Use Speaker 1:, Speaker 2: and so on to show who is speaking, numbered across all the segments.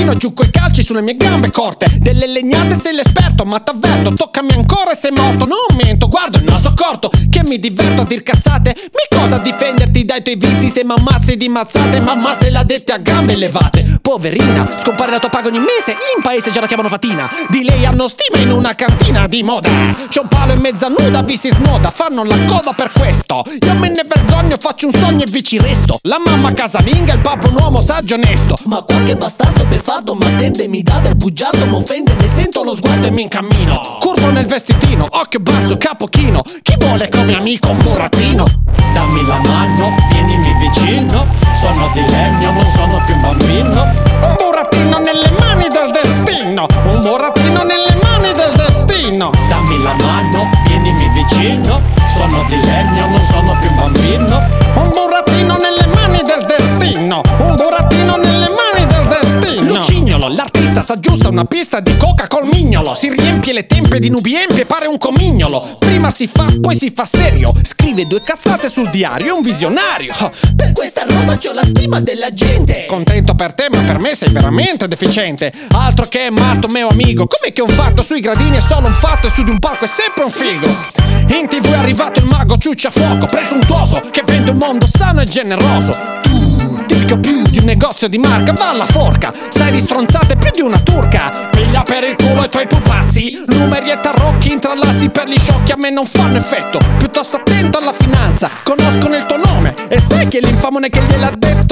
Speaker 1: burattino, giù coi calci sulle mie gambe corte. Delle legnate sei l'esperto, ma t'avverto, toccami ancora e sei morto. Non mento, guardo il naso corto, che mi diverto a dir cazzate. Mi coda difenderti dai tuoi vizi se m'ammazzi di mazzate. Mamma se l'ha dette a gambe levate. Poverina, scompare la tua paga ogni mese, in paese già la chiamano fatina. Di lei hanno stima in una cantina di moda. C'è un palo in mezza nuda, vi si snoda, fanno la coda per questo. Io me ne vergogno, faccio un sogno e vi ci resto. La mamma casalinga, il papà un uomo saggio e onesto. Ma qualche bastardo beffardo m'attende, mi dà del bugiardo, m'offende, ne sento lo sguardo e mi incammino. Curvo nel vestitino, occhio basso, capo chino. Chi vuole come amico un burattino? Dammi la mano, vienimi vicino. Sono di legno, non sono più un bambino. Un burattino nelle mani del destino. Un burattino nelle mani del destino. Dammi la mano, vienimi vicino. Sono di legno, non sono più un bambino. Un burattino nelle mani del destino. Un burattino nelle mani del destino. Lucignolo, l'artista s'aggiusta una pista di coca col mignolo. Si riempie le tempe di nubi empie e pare un comignolo. Prima si fa, poi si fa serio. Scrive 2 cazzate sul diario, è un visionario. Per questa roba c'ho la stima della gente. Contento per te, ma per me sei veramente deficiente. Altro che matto mio amico. Com'è che un fatto sui gradini è solo un fatto e su di un palco è sempre un figo? In TV è arrivato il mago ciucciafuoco presuntuoso che vende un mondo sano e generoso. Tu, ticchio più di un negozio di marca, va alla forca. Sai di stronzate più di una turca. Piglia per il culo i tuoi pupazzi. Numeri e tarocchi intrallazzi per gli sciocchi a me non fanno effetto. Piuttosto attento alla finanza, conoscono il tuo nome. E sai chi è l'infamone che gliel'ha detto?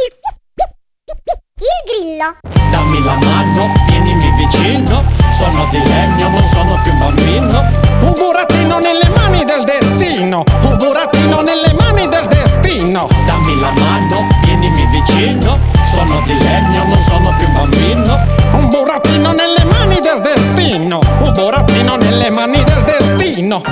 Speaker 2: Il grillo.
Speaker 1: Dammi la mano, vienimi vicino. Sono di legno, non sono più un bambino. Un burattino nelle mani del destino. Un burattino nelle mani del destino. Dammi la mano, vienimi vicino. Sono di legno, non sono più un bambino. Un burattino nelle mani del destino. Un burattino nelle mani del destino.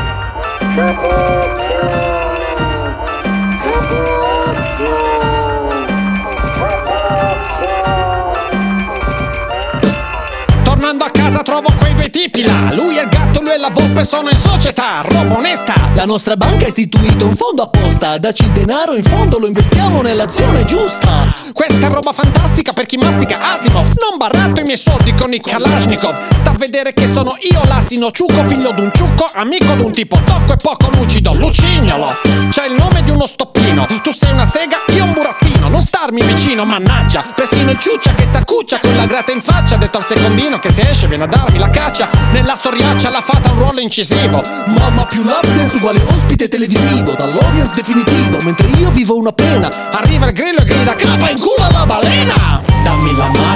Speaker 1: Tornando a casa trovo quei 2 tipi là. Lui è il gatto, lui è la volpe, sono in società. Roba onesta. La nostra banca ha istituito un fondo apposta. Dacci il denaro, in fondo lo investiamo nell'azione giusta. Questa è roba fantastica per chi mastica Asimov. Non baratto i miei soldi con i Kalashnikov. Sta a vedere che sono io l'asino ciucco, figlio d'un ciucco, amico d'un tipo tocco e poco lucido. Lucignolo, c'è il nome di uno stoppino. Tu sei una sega, io un burattino. Non starmi vicino, mannaggia. Persino il ciuccia che sta cuccia con la grata in faccia. Ha detto al secondino che se esce viene a darmi la caccia. Nella storiaccia l'ha fatta un ruolo incisivo. Mamma più lap dance uguale ospite televisivo. Dall'audience definitivo, mentre io vivo una pena. Arriva il grillo e grida capa in culo alla balena. Dammi la mano,